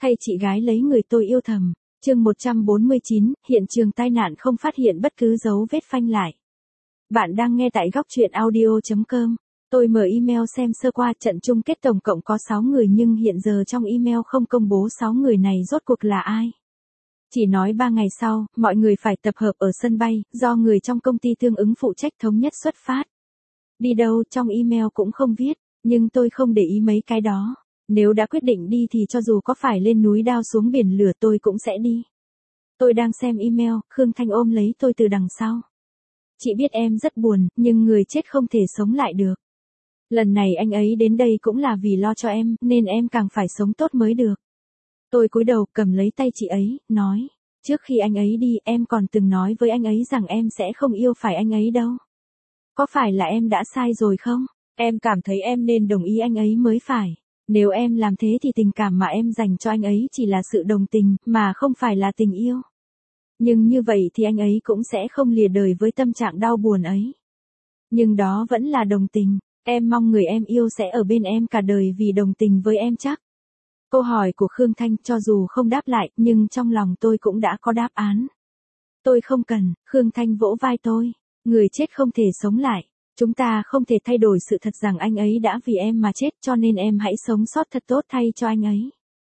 Thay chị gái lấy người tôi yêu thầm. Chương 149, hiện trường tai nạn không phát hiện bất cứ dấu vết phanh lại. Bạn đang nghe tại góc truyện audio.com. Tôi mở email xem sơ qua, trận chung kết tổng cộng có 6 người nhưng hiện giờ trong email không công bố 6 người này rốt cuộc là ai. Chỉ nói 3 ngày sau, mọi người phải tập hợp ở sân bay, do người trong công ty tương ứng phụ trách thống nhất xuất phát. Đi đâu trong email cũng không viết, nhưng tôi không để ý mấy cái đó. Nếu đã quyết định đi thì cho dù có phải lên núi đao xuống biển lửa tôi cũng sẽ đi. Tôi đang xem email, Khương Thanh ôm lấy tôi từ đằng sau. Chị biết em rất buồn, nhưng người chết không thể sống lại được. Lần này anh ấy đến đây cũng là vì lo cho em, nên em càng phải sống tốt mới được. Tôi cúi đầu cầm lấy tay chị ấy, nói. Trước khi anh ấy đi, em còn từng nói với anh ấy rằng em sẽ không yêu phải anh ấy đâu. Có phải là em đã sai rồi không? Em cảm thấy em nên đồng ý anh ấy mới phải. Nếu em làm thế thì tình cảm mà em dành cho anh ấy chỉ là sự đồng tình, mà không phải là tình yêu. Nhưng như vậy thì anh ấy cũng sẽ không lìa đời với tâm trạng đau buồn ấy. Nhưng đó vẫn là đồng tình, em mong người em yêu sẽ ở bên em cả đời vì đồng tình với em chắc. Câu hỏi của Khương Thanh cho dù không đáp lại, nhưng trong lòng tôi cũng đã có đáp án. Tôi không cần, Khương Thanh vỗ vai tôi. Người chết không thể sống lại. Chúng ta không thể thay đổi sự thật rằng anh ấy đã vì em mà chết, cho nên em hãy sống sót thật tốt thay cho anh ấy.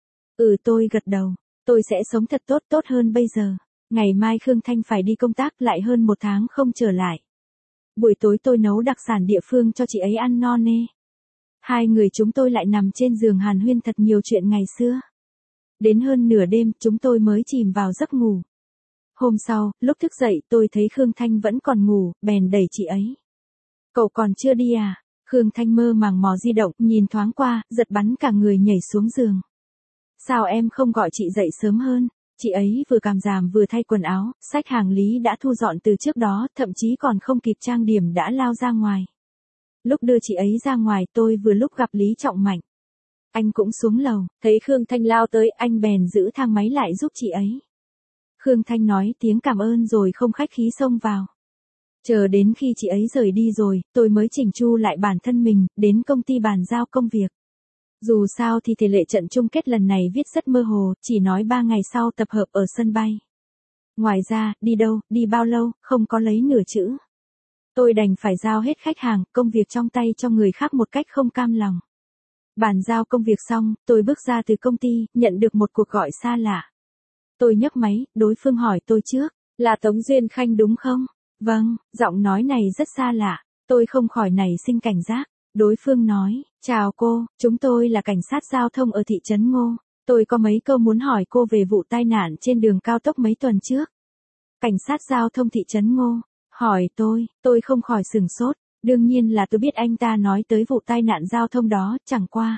Tôi gật đầu. Tôi sẽ sống thật tốt, tốt hơn bây giờ. Ngày mai Khương Thanh phải đi công tác, lại hơn 1 tháng không trở lại. Buổi tối tôi nấu đặc sản địa phương cho chị ấy ăn no nê. Hai người chúng tôi lại nằm trên giường hàn huyên thật nhiều chuyện ngày xưa. Đến hơn nửa đêm chúng tôi mới chìm vào giấc ngủ. Hôm sau, lúc thức dậy tôi thấy Khương Thanh vẫn còn ngủ, bèn đẩy chị ấy. Cậu còn chưa đi à? Khương Thanh mơ màng mò di động, nhìn thoáng qua, giật bắn cả người nhảy xuống giường. Sao em không gọi chị dậy sớm hơn? Chị ấy vừa càm ràm vừa thay quần áo, xách hàng lý đã thu dọn từ trước đó, thậm chí còn không kịp trang điểm đã lao ra ngoài. Lúc đưa chị ấy ra ngoài tôi vừa lúc gặp Lý Trọng Mạnh. Anh cũng xuống lầu, thấy Khương Thanh lao tới, anh bèn giữ thang máy lại giúp chị ấy. Khương Thanh nói tiếng cảm ơn rồi không khách khí xông vào. Chờ đến khi chị ấy rời đi rồi, tôi mới chỉnh chu lại bản thân mình, đến công ty bàn giao công việc. Dù sao thì thể lệ trận chung kết lần này viết rất mơ hồ, chỉ nói 3 ngày sau tập hợp ở sân bay. Ngoài ra, đi đâu, đi bao lâu, không có lấy nửa chữ. Tôi đành phải giao hết khách hàng, công việc trong tay cho người khác một cách không cam lòng. Bàn giao công việc xong, tôi bước ra từ công ty, nhận được một cuộc gọi xa lạ. Tôi nhấc máy, đối phương hỏi tôi trước, là Tống Duyên Khanh đúng không? Vâng, giọng nói này rất xa lạ, tôi không khỏi nảy sinh cảnh giác. Đối phương nói, chào cô, chúng tôi là cảnh sát giao thông ở thị trấn Ngô. Tôi có mấy câu muốn hỏi cô về vụ tai nạn trên đường cao tốc mấy tuần trước. Cảnh sát giao thông thị trấn Ngô, hỏi tôi không khỏi sửng sốt. Đương nhiên là tôi biết anh ta nói tới vụ tai nạn giao thông đó, chẳng qua.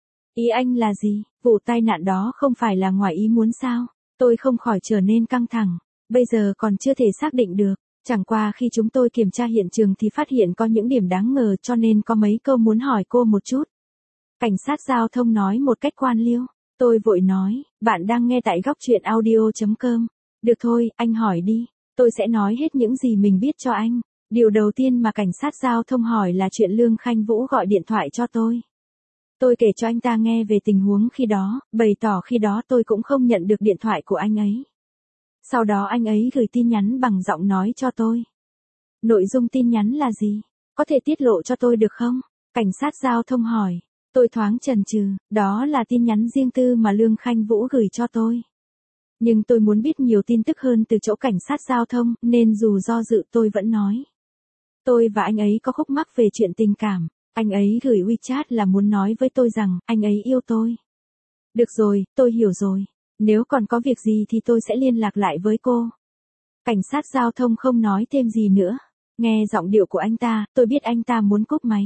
Ý anh là gì, vụ tai nạn đó không phải là ngoài ý muốn sao? Tôi không khỏi trở nên căng thẳng, bây giờ còn chưa thể xác định được. Chẳng qua khi chúng tôi kiểm tra hiện trường thì phát hiện có những điểm đáng ngờ cho nên có mấy câu muốn hỏi cô một chút. Cảnh sát giao thông nói một cách quan liêu. Tôi vội nói, bạn đang nghe tại góc truyện audio.com. Được thôi, anh hỏi đi. Tôi sẽ nói hết những gì mình biết cho anh. Điều đầu tiên mà cảnh sát giao thông hỏi là chuyện Lương Khanh Vũ gọi điện thoại cho tôi. Tôi kể cho anh ta nghe về tình huống khi đó, bày tỏ khi đó tôi cũng không nhận được điện thoại của anh ấy. Sau đó anh ấy gửi tin nhắn bằng giọng nói cho tôi. Nội dung tin nhắn là gì? Có thể tiết lộ cho tôi được không? Cảnh sát giao thông hỏi. Tôi thoáng chần chừ, đó là tin nhắn riêng tư mà Lương Khanh Vũ gửi cho tôi. Nhưng tôi muốn biết nhiều tin tức hơn từ chỗ cảnh sát giao thông, nên dù do dự tôi vẫn nói. Tôi và anh ấy có khúc mắc về chuyện tình cảm. Anh ấy gửi WeChat là muốn nói với tôi rằng, anh ấy yêu tôi. Được rồi, tôi hiểu rồi. Nếu còn có việc gì thì tôi sẽ liên lạc lại với cô. Cảnh sát giao thông không nói thêm gì nữa. Nghe giọng điệu của anh ta, tôi biết anh ta muốn cúp máy.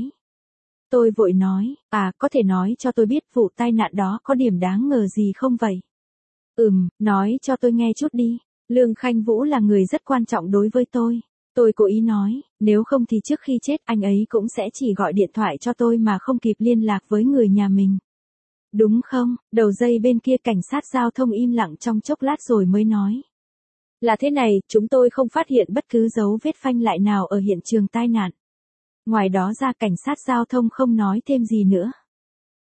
Tôi vội nói, có thể nói cho tôi biết vụ tai nạn đó có điểm đáng ngờ gì không vậy? Nói cho tôi nghe chút đi. Lương Khanh Vũ là người rất quan trọng đối với tôi. Tôi cố ý nói, nếu không thì trước khi chết anh ấy cũng sẽ chỉ gọi điện thoại cho tôi mà không kịp liên lạc với người nhà mình. Đúng không? Đầu dây bên kia cảnh sát giao thông im lặng trong chốc lát rồi mới nói. Là thế này, chúng tôi không phát hiện bất cứ dấu vết phanh lại nào ở hiện trường tai nạn. Ngoài đó ra cảnh sát giao thông không nói thêm gì nữa.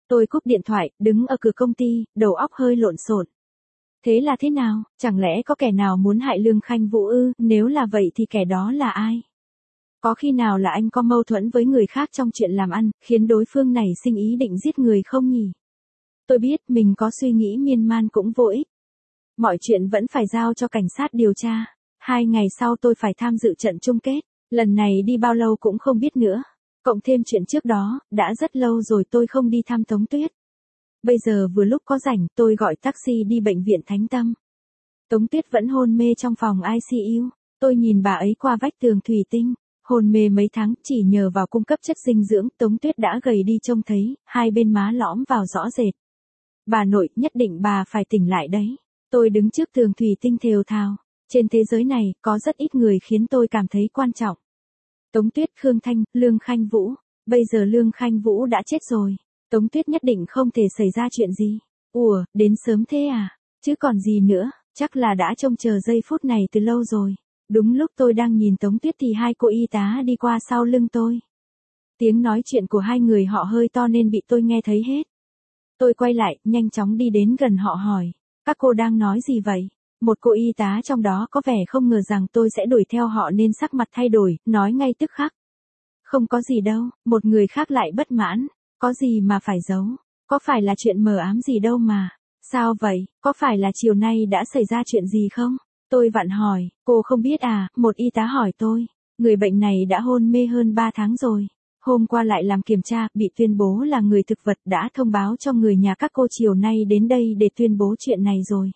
Tôi cúp điện thoại, đứng ở cửa công ty, đầu óc hơi lộn xộn. Thế là thế nào, chẳng lẽ có kẻ nào muốn hại Lương Khanh Vũ ư, nếu là vậy thì kẻ đó là ai? Có khi nào là anh có mâu thuẫn với người khác trong chuyện làm ăn, khiến đối phương nảy sinh ý định giết người không nhỉ? Tôi biết mình có suy nghĩ miên man cũng vô ích. Mọi chuyện vẫn phải giao cho cảnh sát điều tra. 2 ngày sau tôi phải tham dự trận chung kết. Lần này đi bao lâu cũng không biết nữa. Cộng thêm chuyện trước đó, đã rất lâu rồi tôi không đi thăm Tống Tuyết. Bây giờ vừa lúc có rảnh, tôi gọi taxi đi bệnh viện Thánh Tâm. Tống Tuyết vẫn hôn mê trong phòng ICU. Tôi nhìn bà ấy qua vách tường thủy tinh. Hôn mê mấy tháng, chỉ nhờ vào cung cấp chất dinh dưỡng, Tống Tuyết đã gầy đi trông thấy, hai bên má lõm vào rõ rệt. Bà nội, nhất định bà phải tỉnh lại đấy. Tôi đứng trước tường thủy tinh thều thào. Trên thế giới này, có rất ít người khiến tôi cảm thấy quan trọng. Tống Tuyết, Khương Thanh, Lương Khanh Vũ. Bây giờ Lương Khanh Vũ đã chết rồi. Tống Tuyết nhất định không thể xảy ra chuyện gì. Ủa, đến sớm thế à? Chứ còn gì nữa, chắc là đã trông chờ giây phút này từ lâu rồi. Đúng lúc tôi đang nhìn Tống Tuyết thì hai cô y tá đi qua sau lưng tôi. Tiếng nói chuyện của hai người họ hơi to nên bị tôi nghe thấy hết. Tôi quay lại, nhanh chóng đi đến gần họ hỏi. Các cô đang nói gì vậy? Một cô y tá trong đó có vẻ không ngờ rằng tôi sẽ đuổi theo họ nên sắc mặt thay đổi, nói ngay tức khắc. Không có gì đâu, một người khác lại bất mãn. Có gì mà phải giấu? Có phải là chuyện mờ ám gì đâu mà. Sao vậy, có phải là chiều nay đã xảy ra chuyện gì không? Tôi vặn hỏi, cô không biết à, một y tá hỏi tôi. Người bệnh này đã hôn mê hơn 3 tháng rồi. Hôm qua lại làm kiểm tra, bị tuyên bố là người thực vật, đã thông báo cho người nhà các cô chiều nay đến đây để tuyên bố chuyện này rồi.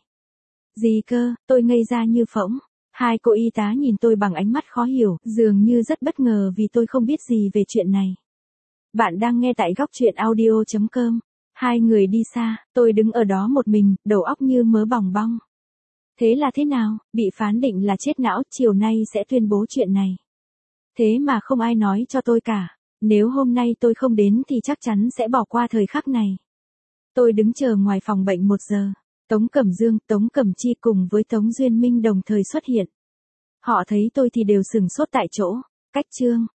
Gì cơ, tôi ngây ra như phỗng. Hai cô y tá nhìn tôi bằng ánh mắt khó hiểu, dường như rất bất ngờ vì tôi không biết gì về chuyện này. Bạn đang nghe tại góc truyện audio.com. Hai người đi xa, tôi đứng ở đó một mình, đầu óc như mớ bòng bong. Thế là thế nào, bị phán định là chết não, chiều nay sẽ tuyên bố chuyện này. Thế mà không ai nói cho tôi cả. Nếu hôm nay tôi không đến thì chắc chắn sẽ bỏ qua thời khắc này. Tôi đứng chờ ngoài phòng bệnh 1 giờ. Tống Cẩm Dương, Tống Cẩm Chi cùng với Tống Duyên Minh đồng thời xuất hiện. Họ thấy tôi thì đều sửng sốt tại chỗ. Cách chương.